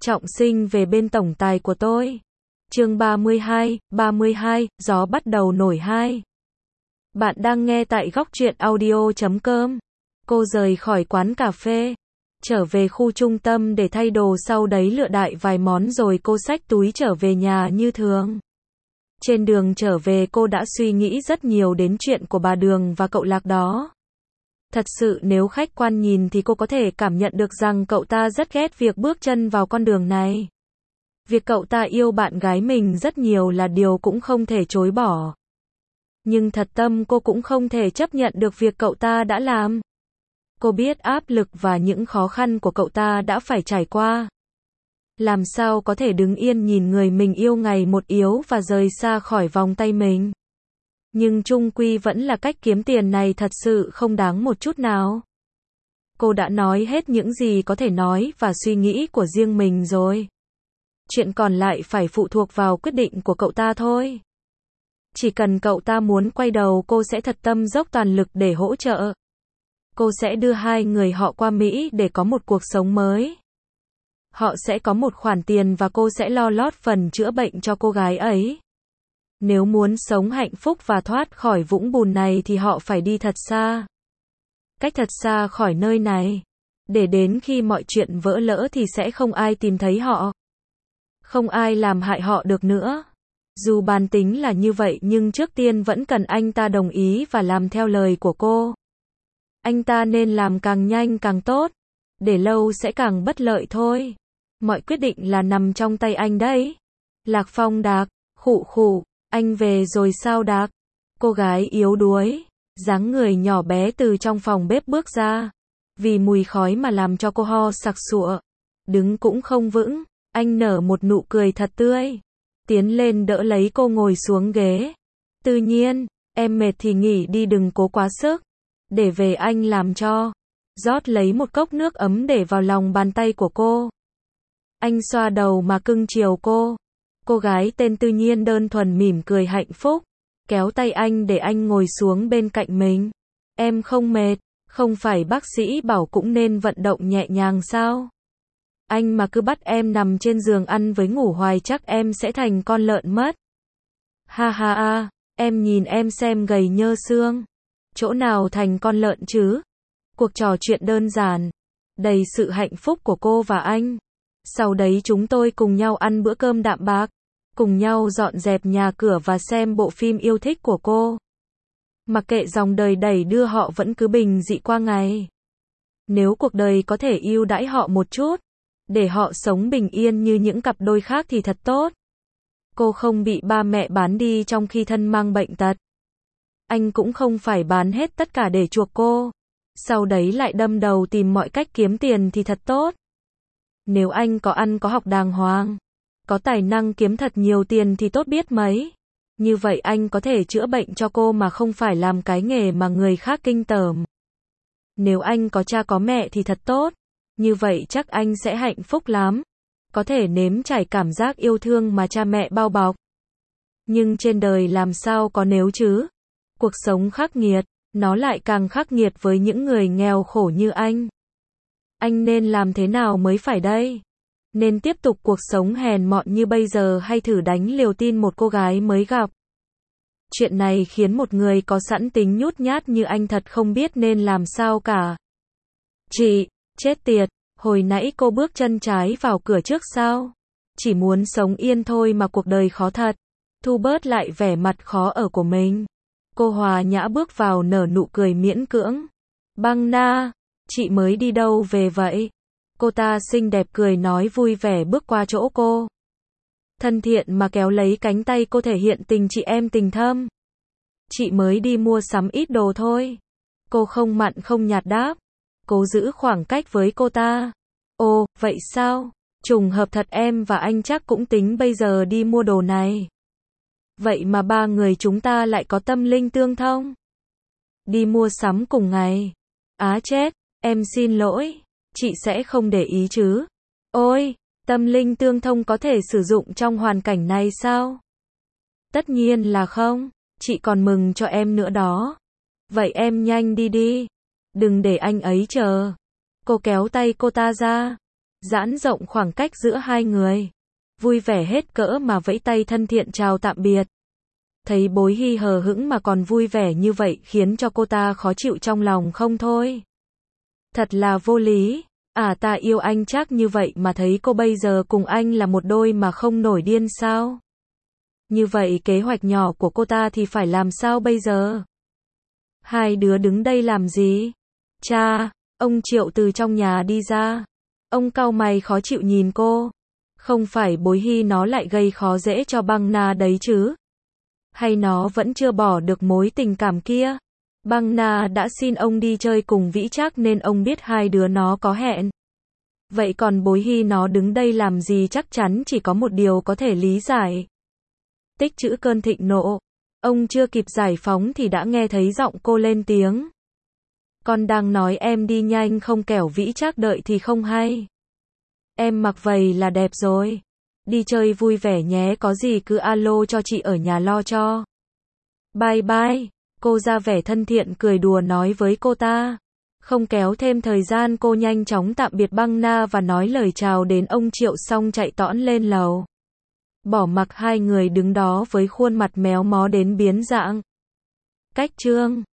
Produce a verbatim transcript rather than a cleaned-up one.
Trọng sinh về bên tổng tài của tôi. Chương ba mươi hai, ba mươi hai, gió bắt đầu nổi hai. Bạn đang nghe tại góc truyện audio chấm com. Cô rời khỏi quán cà phê, trở về khu trung tâm để thay đồ, sau đấy lựa đại vài món rồi cô xách túi trở về nhà như thường. Trên đường trở về cô đã suy nghĩ rất nhiều đến chuyện của bà Đường và cậu Lạc đó. Thật sự nếu khách quan nhìn thì cô có thể cảm nhận được rằng cậu ta rất ghét việc bước chân vào con đường này. Việc cậu ta yêu bạn gái mình rất nhiều là điều cũng không thể chối bỏ. Nhưng thật tâm cô cũng không thể chấp nhận được việc cậu ta đã làm. Cô biết áp lực và những khó khăn của cậu ta đã phải trải qua. Làm sao có thể đứng yên nhìn người mình yêu ngày một yếu và rời xa khỏi vòng tay mình. Nhưng chung quy vẫn là cách kiếm tiền này thật sự không đáng một chút nào. Cô đã nói hết những gì có thể nói và suy nghĩ của riêng mình rồi. Chuyện còn lại phải phụ thuộc vào quyết định của cậu ta thôi. Chỉ cần cậu ta muốn quay đầu, cô sẽ thật tâm dốc toàn lực để hỗ trợ. Cô sẽ đưa hai người họ qua Mỹ để có một cuộc sống mới. Họ sẽ có một khoản tiền và cô sẽ lo lót phần chữa bệnh cho cô gái ấy. Nếu muốn sống hạnh phúc và thoát khỏi vũng bùn này thì họ phải đi thật xa. Cách thật xa khỏi nơi này. Để đến khi mọi chuyện vỡ lỡ thì sẽ không ai tìm thấy họ. Không ai làm hại họ được nữa. Dù bàn tính là như vậy nhưng trước tiên vẫn cần anh ta đồng ý và làm theo lời của cô. Anh ta nên làm càng nhanh càng tốt. Để lâu sẽ càng bất lợi thôi. Mọi quyết định là nằm trong tay anh đấy. Lạc Phong đạc, khụ khụ, anh về rồi sao Đạc? Cô gái yếu đuối, dáng người nhỏ bé từ trong phòng bếp bước ra. Vì mùi khói mà làm cho cô ho sặc sụa. Đứng cũng không vững, anh nở một nụ cười thật tươi. Tiến lên đỡ lấy cô ngồi xuống ghế. Tự nhiên, em mệt thì nghỉ đi, đừng cố quá sức. Để về anh làm cho. Rót lấy một cốc nước ấm để vào lòng bàn tay của cô. Anh xoa đầu mà cưng chiều cô. Cô gái tên Tự Nhiên đơn thuần mỉm cười hạnh phúc. Kéo tay anh để anh ngồi xuống bên cạnh mình. Em không mệt, không phải bác sĩ bảo cũng nên vận động nhẹ nhàng sao? Anh mà cứ bắt em nằm trên giường ăn với ngủ hoài chắc em sẽ thành con lợn mất. Ha ha ha, em nhìn em xem gầy nhơ xương. Chỗ nào thành con lợn chứ? Cuộc trò chuyện đơn giản, đầy sự hạnh phúc của cô và anh. Sau đấy chúng tôi cùng nhau ăn bữa cơm đạm bạc, cùng nhau dọn dẹp nhà cửa và xem bộ phim yêu thích của cô. Mặc kệ dòng đời đẩy đưa họ vẫn cứ bình dị qua ngày. Nếu cuộc đời có thể ưu đãi họ một chút, để họ sống bình yên như những cặp đôi khác thì thật tốt. Cô không bị ba mẹ bán đi trong khi thân mang bệnh tật. Anh cũng không phải bán hết tất cả để chuộc cô. Sau đấy lại đâm đầu tìm mọi cách kiếm tiền thì thật tốt. Nếu anh có ăn có học đàng hoàng, có tài năng kiếm thật nhiều tiền thì tốt biết mấy. Như vậy anh có thể chữa bệnh cho cô mà không phải làm cái nghề mà người khác kinh tởm. Nếu anh có cha có mẹ thì thật tốt. Như vậy chắc anh sẽ hạnh phúc lắm. Có thể nếm trải cảm giác yêu thương mà cha mẹ bao bọc. Nhưng trên đời làm sao có nếu chứ? Cuộc sống khắc nghiệt, nó lại càng khắc nghiệt với những người nghèo khổ như anh. Anh nên làm thế nào mới phải đây? Nên tiếp tục cuộc sống hèn mọn như bây giờ hay thử đánh liều tin một cô gái mới gặp? Chuyện này khiến một người có sẵn tính nhút nhát như anh thật không biết nên làm sao cả. Chị, chết tiệt, hồi nãy cô bước chân trái vào cửa trước sao? Chỉ muốn sống yên thôi mà cuộc đời khó thật. Thu bớt lại vẻ mặt khó ở của mình. Cô hòa nhã bước vào nở nụ cười miễn cưỡng. Băng na, chị mới đi đâu về vậy? Cô ta xinh đẹp cười nói vui vẻ bước qua chỗ cô. Thân thiện mà kéo lấy cánh tay cô thể hiện tình chị em tình thâm. Chị mới đi mua sắm ít đồ thôi. Cô không mặn không nhạt đáp. Cố giữ khoảng cách với cô ta. Ồ, vậy sao? Trùng hợp thật, em và anh chắc cũng tính bây giờ đi mua đồ này. Vậy mà ba người chúng ta lại có tâm linh tương thông. Đi mua sắm cùng ngày. Á chết, em xin lỗi. Chị sẽ không để ý chứ? Ôi, tâm linh tương thông có thể sử dụng trong hoàn cảnh này sao? Tất nhiên là không. Chị còn mừng cho em nữa đó. Vậy em nhanh đi đi. Đừng để anh ấy chờ. Cô kéo tay cô ta ra. giãn rộng khoảng cách giữa hai người. Vui vẻ hết cỡ mà vẫy tay thân thiện chào tạm biệt. Thấy Bối Hy hờ hững mà còn vui vẻ như vậy khiến cho cô ta khó chịu trong lòng không thôi. Thật là vô lý. À, ta yêu anh chắc như vậy mà thấy cô bây giờ cùng anh là một đôi mà không nổi điên sao? Như vậy kế hoạch nhỏ của cô ta thì phải làm sao bây giờ? Hai đứa đứng đây làm gì? Cha, ông Triệu từ trong nhà đi ra. Ông cau mày khó chịu nhìn cô. Không phải Bối Hy nó lại gây khó dễ cho Băng Na đấy chứ? Hay nó vẫn chưa bỏ được mối tình cảm kia? Băng Na đã xin ông đi chơi cùng Vĩ Trác nên ông biết hai đứa nó có hẹn. Vậy còn Bối Hy nó đứng đây làm gì chắc chắn chỉ có một điều có thể lý giải. Tích trữ cơn thịnh nộ. Ông chưa kịp giải phóng thì đã nghe thấy giọng cô lên tiếng. Con đang nói em đi nhanh không kẻo Vĩ Trác đợi thì không hay. Em mặc vậy là đẹp rồi. Đi chơi vui vẻ nhé, có gì cứ alo cho chị ở nhà lo cho. Bye bye. Cô ra vẻ thân thiện cười đùa nói với cô ta. Không kéo thêm thời gian cô nhanh chóng tạm biệt Băng Na và nói lời chào đến ông Triệu xong chạy tõn lên lầu. Bỏ mặc hai người đứng đó với khuôn mặt méo mó đến biến dạng. Cách chương